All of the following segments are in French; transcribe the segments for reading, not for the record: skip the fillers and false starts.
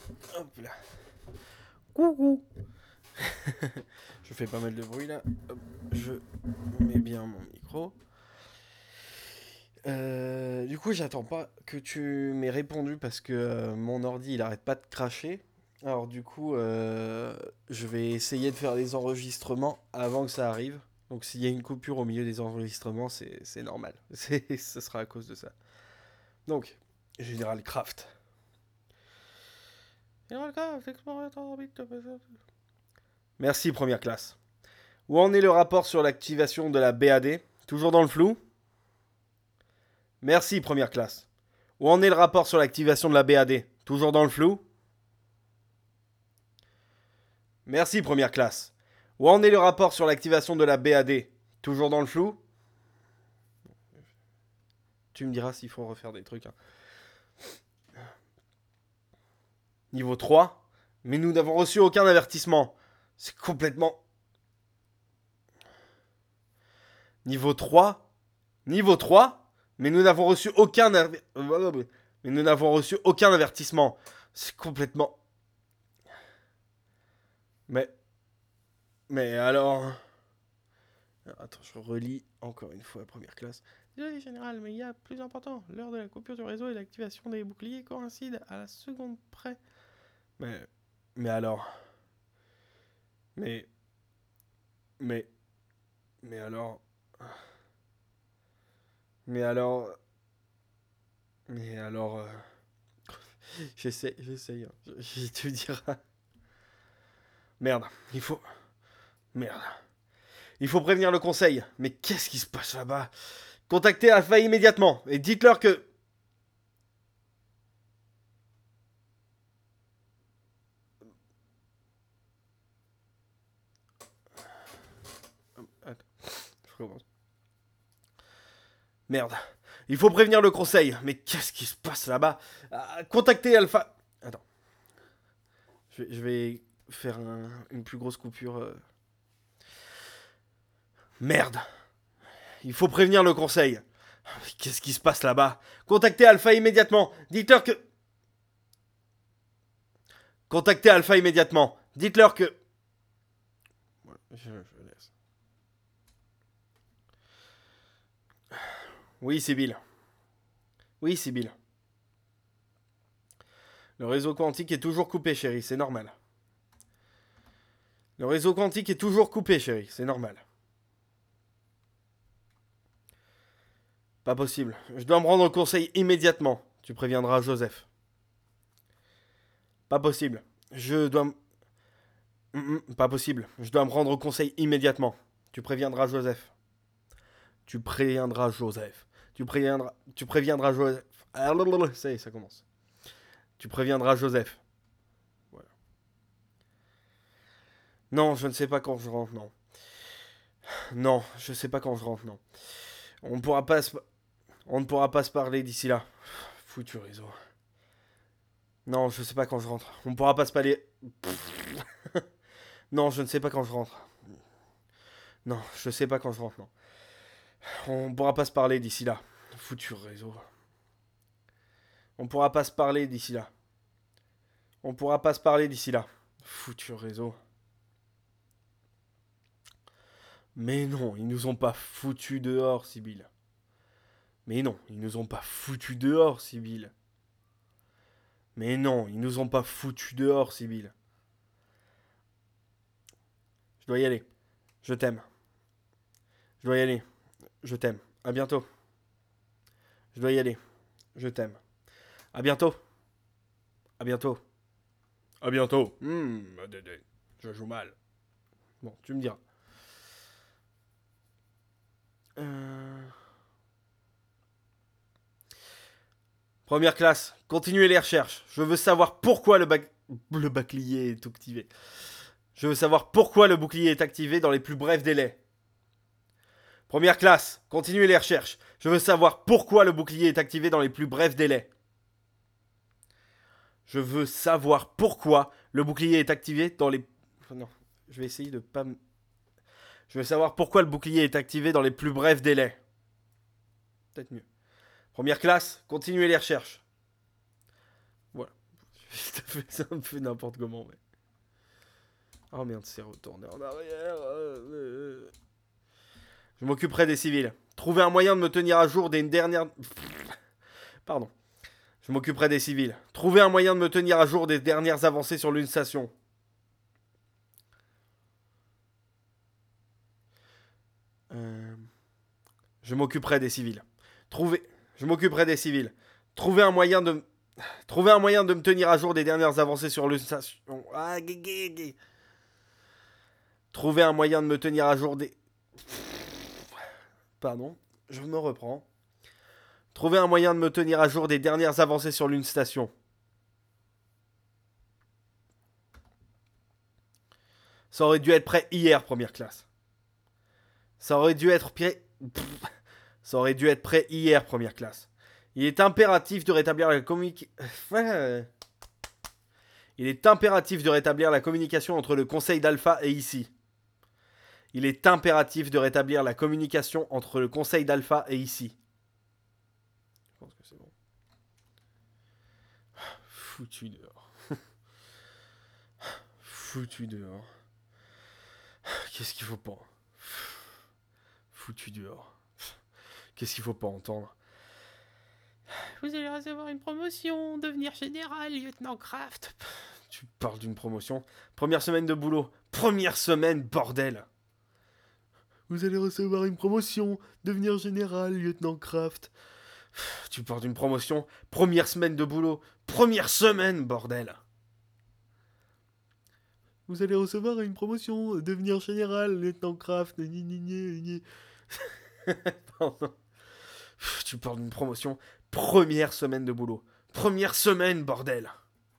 Hop là. Coucou. Je fais pas mal de bruit là. Hop, je mets bien mon micro. Du coup, j'attends pas que tu m'aies répondu parce que mon ordi il arrête pas de cracher. Alors, du coup, je vais essayer de faire les enregistrements avant que ça arrive. Donc, s'il y a une coupure au milieu des enregistrements, c'est normal. Ce sera à cause de ça. Donc, Général Craft. Général Craft, explorateur, merci, première classe. Où en est le rapport sur l'activation de la BAD? Toujours dans le flou? Merci, première classe. Où en est le rapport sur l'activation de la BAD? Toujours dans le flou? Merci, première classe. Où en est le rapport sur l'activation de la BAD? Toujours dans le flou? Tu me diras s'il faut refaire des trucs. Hein. Niveau 3. Mais nous n'avons reçu aucun avertissement. C'est complètement... Niveau 3. Niveau 3. Mais nous n'avons reçu aucun... Mais nous n'avons reçu aucun avertissement. C'est complètement... Mais... Mais alors... Attends, je relis encore une fois la première classe. Désolé, général, mais il y a plus important. L'heure de la coupure du réseau et l'activation des boucliers coïncide à la seconde près. Mais... Mais alors... Mais... Mais... Mais alors... Mais alors... Mais alors... J'essaye. Hein. Je te dirai. Merde, il faut... Merde. Il faut prévenir le conseil. Mais qu'est-ce qui se passe là-bas? Contactez Alpha immédiatement et dites-leur que... Attends, je recommence. Merde. Il faut prévenir le conseil. Mais qu'est-ce qui se passe là-bas? Contactez Alpha... Attends. Je vais faire une plus grosse coupure. Merde. Il faut prévenir le conseil. Qu'est-ce qui se passe là-bas? Contactez Alpha immédiatement. Dites-leur que... Contactez Alpha immédiatement. Dites-leur que... Je laisse. Oui, Sibyl. Oui, Sibyl. Le réseau quantique est toujours coupé, chérie, c'est normal. Le réseau quantique est toujours coupé, chérie, c'est normal. Pas possible. Je dois me rendre au conseil immédiatement. Tu préviendras Joseph. Pas possible. Je dois... Pas possible. Je dois me rendre au conseil immédiatement. Tu préviendras Joseph. Tu préviendras Joseph. Tu préviendras Joseph. Ça y est, ça commence. Tu préviendras Joseph. Voilà. Non, je ne sais pas quand je rentre, non. Non, je sais pas quand je rentre, non. On ne pourra pas se parler d'ici là. Foutu réseau. Non, je sais pas quand je rentre. On ne pourra pas se parler. Non, je ne sais pas quand je rentre. Non, je sais pas quand je rentre, non. On ne pourra pas se parler d'ici là. Foutu réseau. On ne pourra pas se parler d'ici là. On ne pourra pas se parler d'ici là. Foutu réseau. Mais non, ils nous ont pas foutus dehors, Sibyl. Mais non, ils nous ont pas foutus dehors, Sibyl. Mais non, ils nous ont pas foutus dehors, Sibyl. Je dois y aller. Je t'aime. Je dois y aller. Je t'aime. À bientôt. Je dois y aller. Je t'aime. À bientôt. À bientôt. À bientôt. Je joue mal. Bon, tu me diras. Première classe, continuez les recherches. Je veux savoir pourquoi le bouclier est activé. Je veux savoir pourquoi le bouclier est activé dans les plus brefs délais. Première classe, continuez les recherches. Je veux savoir pourquoi le bouclier est activé dans les plus brefs délais. Je veux savoir pourquoi le bouclier est activé dans les... Non, je vais essayer de pas... Je veux savoir pourquoi le bouclier est activé dans les plus brefs délais. Peut-être mieux. Première classe, continuez les recherches. Voilà. Ça me fait n'importe comment, mais... Oh merde, c'est retourné en arrière. Je m'occuperai des civils. Trouver un moyen de me tenir à jour des dernières... Pardon. Je m'occuperai des civils. Trouver un moyen de me tenir à jour des dernières avancées sur l'une station. Je m'occuperai des civils. Je m'occuperai des civils. Trouver un moyen de me tenir à jour des dernières avancées sur l'une station. Trouver un moyen de me tenir à jour des... Pardon, je me reprends. Trouver un moyen de me tenir à jour des dernières avancées sur l'une station. Ça aurait dû être prêt hier, première classe. Ça aurait dû être prêt hier, première classe. Il est impératif de rétablir la communication entre le conseil d'Alpha et ici. Il est impératif de rétablir la communication entre le conseil d'Alpha et ici. Je pense que c'est bon. Foutu dehors. Foutu dehors. Qu'est-ce qu'il faut pas? Foutu dehors. Qu'est-ce qu'il faut pas entendre? Vous allez recevoir une promotion, devenir général, lieutenant Kraft. Tu parles d'une promotion? Première semaine de boulot. Première semaine, bordel. Vous allez recevoir une promotion, devenir général, lieutenant Kraft. Tu parles d'une promotion? Première semaine de boulot. Première semaine, bordel. Vous allez recevoir une promotion, devenir général, lieutenant Kraft. Pardon. Tu parles d'une promotion? Première semaine de boulot. Première semaine, bordel.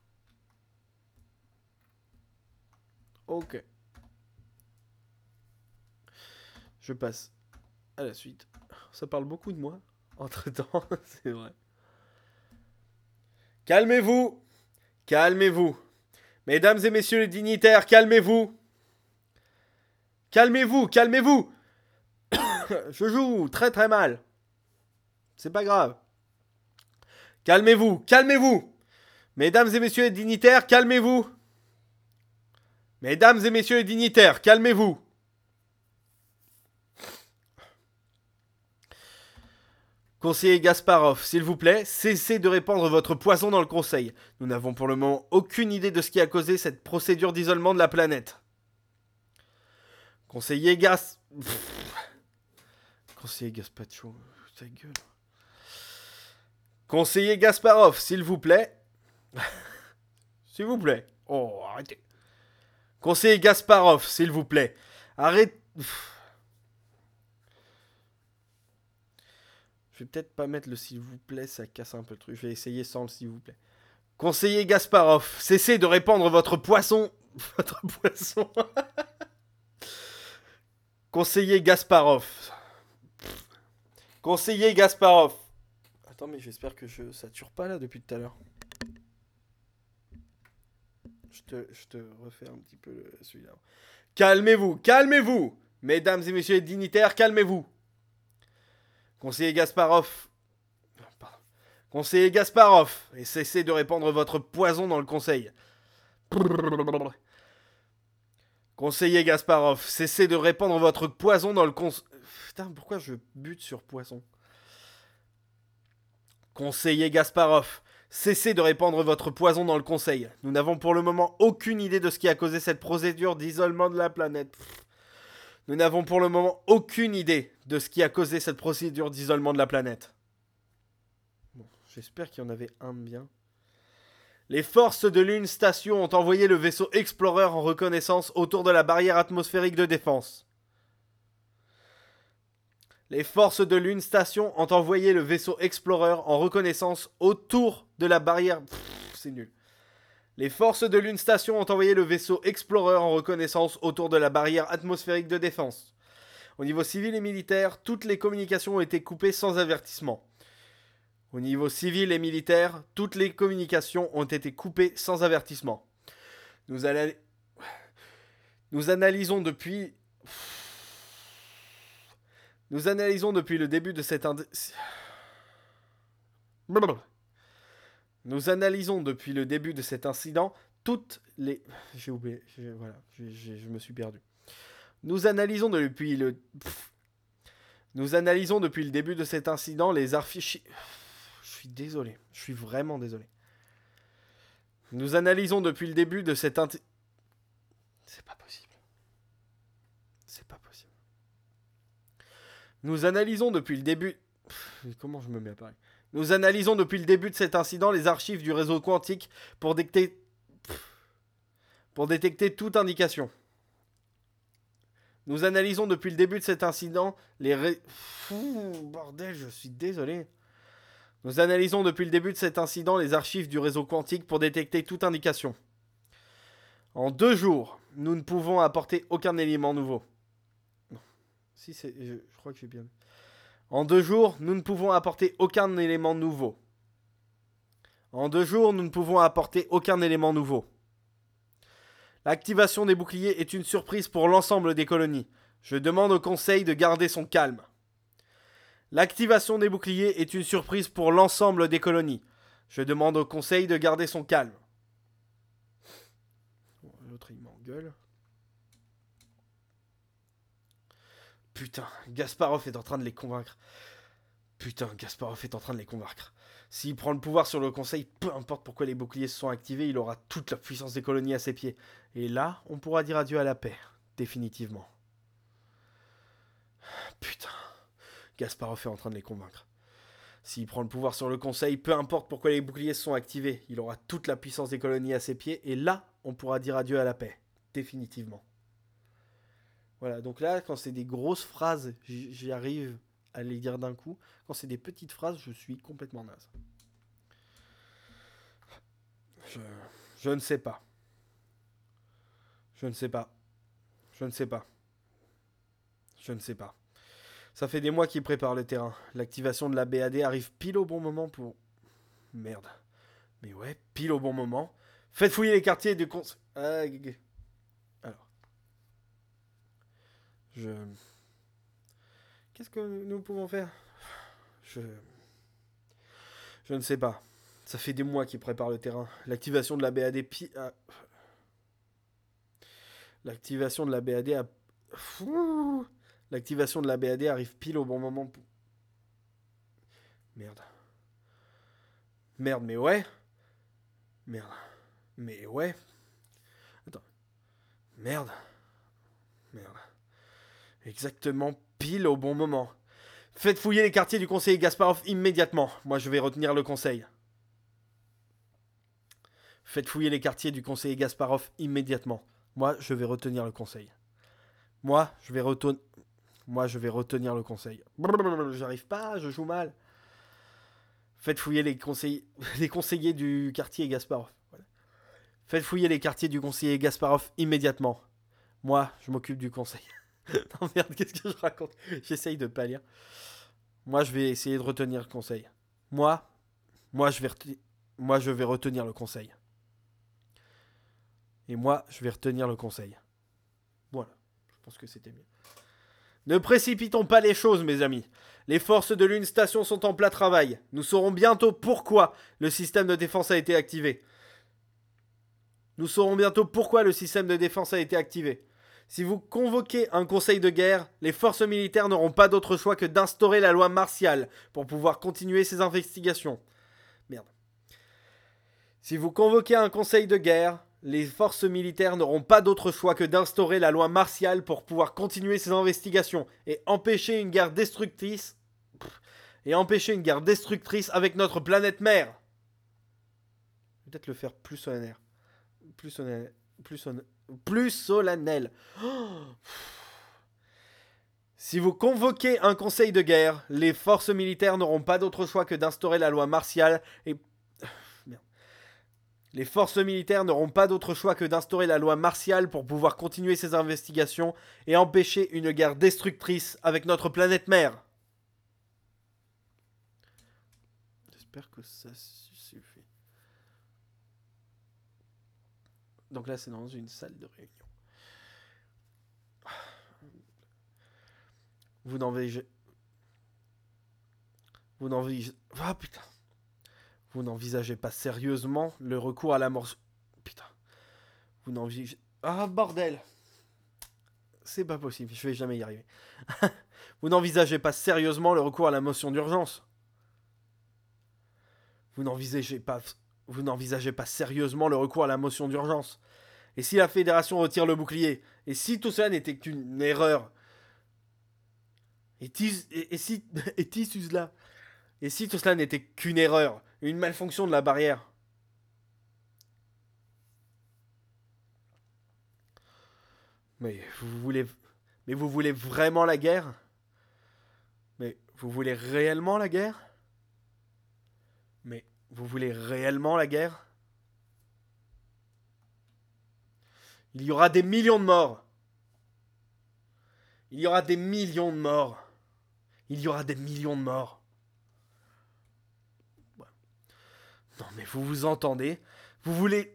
Ok. Je passe à la suite. Ça parle beaucoup de moi. Entre-temps, c'est vrai. Calmez-vous. Calmez-vous. Mesdames et messieurs les dignitaires, calmez-vous. Calmez-vous, calmez-vous. Je joue très très mal. C'est pas grave. Calmez-vous, calmez-vous. Mesdames et messieurs les dignitaires, calmez-vous. Mesdames et messieurs les dignitaires, calmez-vous. Conseiller Gasparov, s'il vous plaît, cessez de répandre votre poison dans le conseil. Nous n'avons pour le moment aucune idée de ce qui a causé cette procédure d'isolement de la planète. Conseiller Conseiller Gaspacho, ta gueule. Conseiller Gasparov, s'il vous plaît. S'il vous plaît. Oh, arrêtez. Conseiller Gasparov, s'il vous plaît. Arrête. Je vais peut-être pas mettre le s'il vous plaît, ça casse un peu le truc. Je vais essayer sans le s'il vous plaît. Conseiller Gasparov, cessez de répandre votre poisson. Votre poisson. Conseiller Gasparov. Conseiller Gasparov. Attends, mais j'espère que je sature pas là depuis tout à l'heure. Je te refais un petit peu celui-là. Calmez-vous, calmez-vous. Mesdames et messieurs les dignitaires, calmez-vous. Conseiller Gasparov. Pardon. Conseiller Gasparov. Et cessez de répandre votre poison dans le conseil. Conseiller Gasparov. Cessez de répandre votre poison dans le conseil. Putain, pourquoi je bute sur poisson? Conseiller Gasparov. Cessez de répandre votre poison dans le conseil. Nous n'avons pour le moment aucune idée de ce qui a causé cette procédure d'isolement de la planète. Nous n'avons pour le moment aucune idée de ce qui a causé cette procédure d'isolement de la planète. Bon, j'espère qu'il y en avait un de bien. Les forces de l'une station ont envoyé le vaisseau Explorer en reconnaissance autour de la barrière atmosphérique de défense. Les forces de l'une station ont envoyé le vaisseau Explorer en reconnaissance autour de la barrière... c'est nul. Les forces de l'une station ont envoyé le vaisseau Explorer en reconnaissance autour de la barrière atmosphérique de défense. Au niveau civil et militaire, toutes les communications ont été coupées sans avertissement. Au niveau civil et militaire, toutes les communications ont été coupées sans avertissement. Nous analysons depuis le début de cette Nous analysons depuis le début de cet incident toutes les... J'ai oublié, voilà, je me suis perdu. Nous analysons depuis le... Nous analysons depuis le début de cet incident les archives... Je suis désolé, je suis vraiment désolé. Nous analysons depuis le début de cet incident... C'est pas possible. C'est pas possible. Nous analysons depuis le début... Comment je me mets à parler ? Nous analysons depuis le début de cet incident les archives du réseau quantique pour détecter toute indication. Nous analysons depuis le début de cet incident les... Bordel, je suis désolé. Nous analysons depuis le début de cet incident les archives du réseau quantique pour détecter toute indication. En 2 jours, nous ne pouvons apporter aucun élément nouveau. Non. Si c'est... Je crois que j'ai bien... En 2 jours, nous ne pouvons apporter aucun élément nouveau. En 2 jours, nous ne pouvons apporter aucun élément nouveau. L'activation des boucliers est une surprise pour l'ensemble des colonies. Je demande au Conseil de garder son calme. L'activation des boucliers est une surprise pour l'ensemble des colonies. Je demande au Conseil de garder son calme. L'autre, il m'engueule. Putain, Gasparov est en train de les convaincre. S'il prend le pouvoir sur le Conseil, peu importe pourquoi les boucliers se sont activés, il aura toute la puissance des colonies à ses pieds. Et là, on pourra dire adieu à la paix. Définitivement. Putain. Gasparov est en train de les convaincre. S'il prend le pouvoir sur le Conseil, peu importe pourquoi les boucliers se sont activés, il aura toute la puissance des colonies à ses pieds. Et là, on pourra dire adieu à la paix. Définitivement. Voilà, donc là, quand c'est des grosses phrases, j'y arrive à les dire d'un coup. Quand c'est des petites phrases, je suis complètement naze. Je ne sais pas. Je ne sais pas. Ça fait des mois qu'ils préparent le terrain. L'activation de la BAD arrive pile au bon moment pour... Merde. Mais ouais, pile au bon moment. Faites fouiller les quartiers du conseil... Alors. Qu'est-ce que nous pouvons faire ? Je ne sais pas. Ça fait des mois qu'ils préparent le terrain. L'activation de la BAD... L'activation de la BAD a... L'activation de la BAD arrive pile au bon moment pour... Merde, mais ouais. Mais ouais. Attends. Merde. Exactement pile au bon moment. Faites fouiller les quartiers du conseiller Gasparov immédiatement. Moi, je vais retenir le conseil. Faites fouiller les quartiers du conseiller Gasparov immédiatement. Moi, je vais retenir le conseil. Moi, je vais retenir le conseil. J'arrive pas, je joue mal. Faites fouiller les conseillers du quartier Gasparov. Voilà. Faites fouiller les quartiers du conseiller Gasparov immédiatement. Moi, je m'occupe du conseil. Non merde, qu'est-ce que je raconte ? J'essaye de pas lire. Moi, je vais essayer de retenir le conseil. Moi, je vais retenir le conseil. Et moi, je vais retenir le conseil. Voilà, je pense que c'était mieux. Ne précipitons pas les choses, mes amis. Les forces de l'une station sont en plein travail. Nous saurons bientôt pourquoi le système de défense a été activé. Si vous convoquez un conseil de guerre, les forces militaires n'auront pas d'autre choix que d'instaurer la loi martiale pour pouvoir continuer ces investigations. Merde. Si vous convoquez un conseil de guerre, les forces militaires n'auront pas d'autre choix que d'instaurer la loi martiale pour pouvoir continuer ces investigations et empêcher une guerre destructrice avec notre planète mère. Peut-être le faire plus solennel. Plus solennel. Oh. Si vous convoquez un conseil de guerre, les forces militaires n'auront pas d'autre choix que d'instaurer la loi martiale et... Les forces militaires n'auront pas d'autre choix que d'instaurer la loi martiale pour pouvoir continuer ces investigations et empêcher une guerre destructrice avec notre planète mère. J'espère que ça suffit. Donc là, c'est dans une salle de réunion. Vous n'envisagez Vous n'envisagez pas sérieusement le recours à la mort... Putain. Vous n'envisagez... Ah, bordel. C'est pas possible, je vais jamais y arriver. Vous n'envisagez pas sérieusement le recours à la motion d'urgence. Vous n'envisagez pas sérieusement le recours à la motion d'urgence. Et si la fédération retire le bouclier? Et si tout cela n'était qu'une erreur? Et si tout cela n'était qu'une erreur? Une malfonction de la barrière? Mais vous voulez vraiment la guerre? Mais vous voulez réellement la guerre? Mais vous voulez réellement la guerre? Il y aura des millions de morts. Il y aura des millions de morts. Il y aura des millions de morts. Non mais vous entendez? Vous voulez...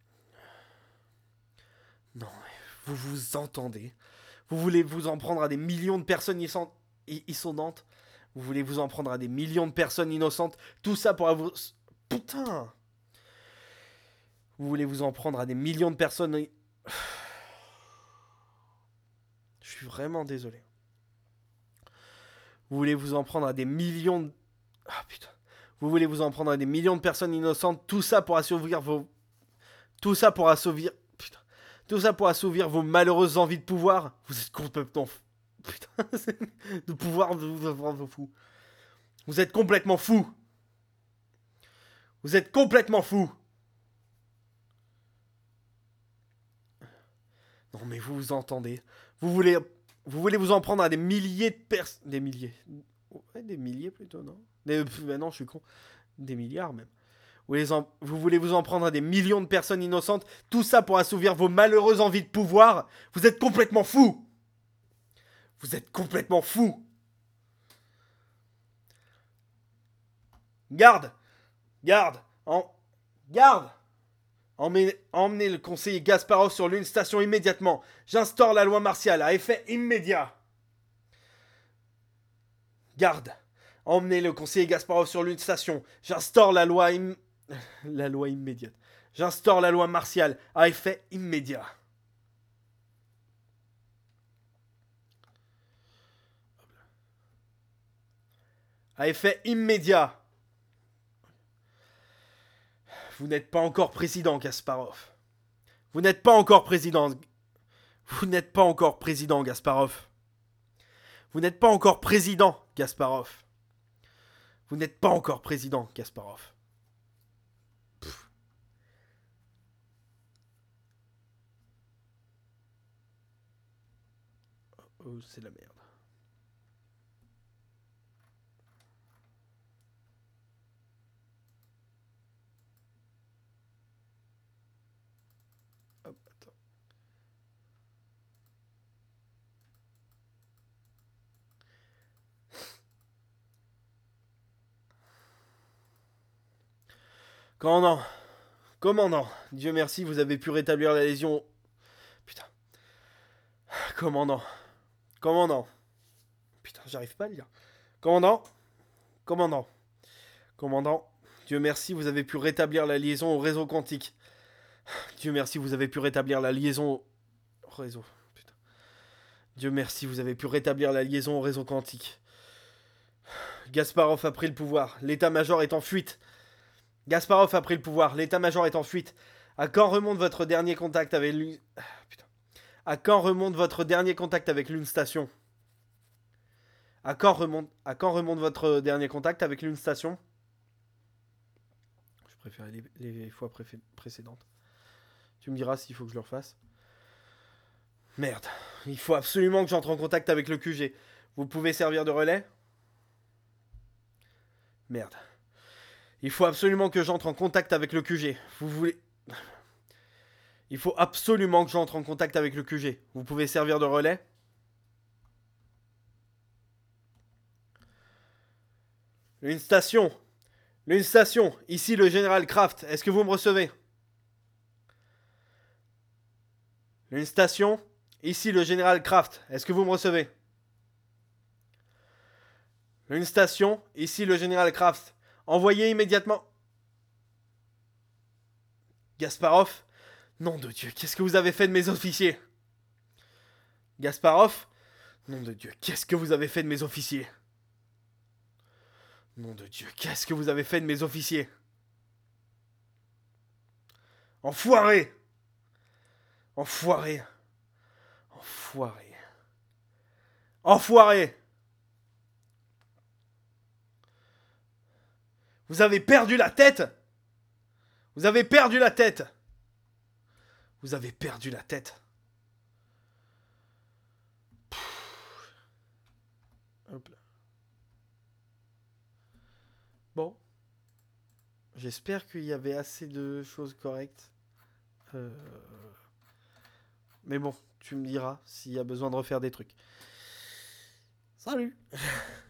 Non mais vous entendez? Vous voulez vous en prendre à des millions de personnes innocentes? Vous voulez vous en prendre à des millions de personnes innocentes? Tout ça pour avoir... Putain! Vous voulez vous en prendre à des millions de personnes... Je suis vraiment désolé. Vous voulez vous en prendre à des millions de... Ah putain. Vous voulez vous en prendre à des millions de personnes innocentes? Tout ça pour assouvir vos... Tout ça pour assouvir... Putain. Tout ça pour assouvir vos malheureuses envies de pouvoir? Vous êtes complètement... Putain. De pouvoir vous rendre fou. Vous êtes complètement fou. Vous êtes complètement fou. Non mais vous entendez? Vous voulez vous en prendre à des milliers de personnes... Des milliers. Ouais, des milliers plutôt, non? Non, je suis con. Des milliards même. Vous voulez vous en prendre à des millions de personnes innocentes? Tout ça pour assouvir vos malheureuses envies de pouvoir? Vous êtes complètement fou. Vous êtes complètement fou. Garde. Garde. Garde. Emmenez le conseiller Gasparov sur l'une station immédiatement. J'instaure la loi martiale à effet immédiat. Garde. Emmenez le conseiller Gasparov sur l'une station. J'instaure la loi immédiate. J'instaure la loi martiale à effet immédiat. À effet immédiat. Vous n'êtes pas encore président, Gasparov. Vous n'êtes pas encore président. Vous n'êtes pas encore président, Gasparov. Vous n'êtes pas encore président, Gasparov. Vous n'êtes pas encore président, Gasparov. Oh, c'est la merde. Hop, attends. Commandant. Commandant. Dieu merci, vous avez pu rétablir la lésion. Putain. Commandant. Commandant. Putain, j'arrive pas à le lire. Commandant. Commandant. Commandant. Dieu merci, vous avez pu rétablir la liaison au réseau quantique. Dieu merci, vous avez pu rétablir la liaison au réseau. Putain. Dieu merci, vous avez pu rétablir la liaison au réseau quantique. Gasparov a pris le pouvoir. L'état-major est en fuite. Gasparov a pris le pouvoir. L'état-major est en fuite. À quand remonte votre dernier contact avec lui? Putain. À quand remonte votre dernier contact avec l'une station? À quand remonte votre dernier contact avec l'une station? Je préfère les fois précédentes. Tu me diras s'il faut que je le refasse. Merde. Il faut absolument que j'entre en contact avec le QG. Vous pouvez servir de relais? Merde. Il faut absolument que j'entre en contact avec le QG. Vous voulez... Il faut absolument que j'entre en contact avec le QG. Vous pouvez servir de relais? Une station. Une station. Ici le général Kraft. Est-ce que vous me recevez? Une station. Ici le général Kraft. Est-ce que vous me recevez? Une station. Ici le général Kraft. Envoyez immédiatement... Gasparov? Nom de Dieu, qu'est-ce que vous avez fait de mes officiers? Gasparov? Nom de Dieu, qu'est-ce que vous avez fait de mes officiers? Nom de Dieu, qu'est-ce que vous avez fait de mes officiers? Enfoiré! Enfoiré! Enfoiré! Enfoiré! Vous avez perdu la tête! Vous avez perdu la tête! Vous avez perdu la tête! Hop là. Bon. J'espère qu'il y avait assez de choses correctes. Mais bon, tu me diras s'il y a besoin de refaire des trucs. Salut!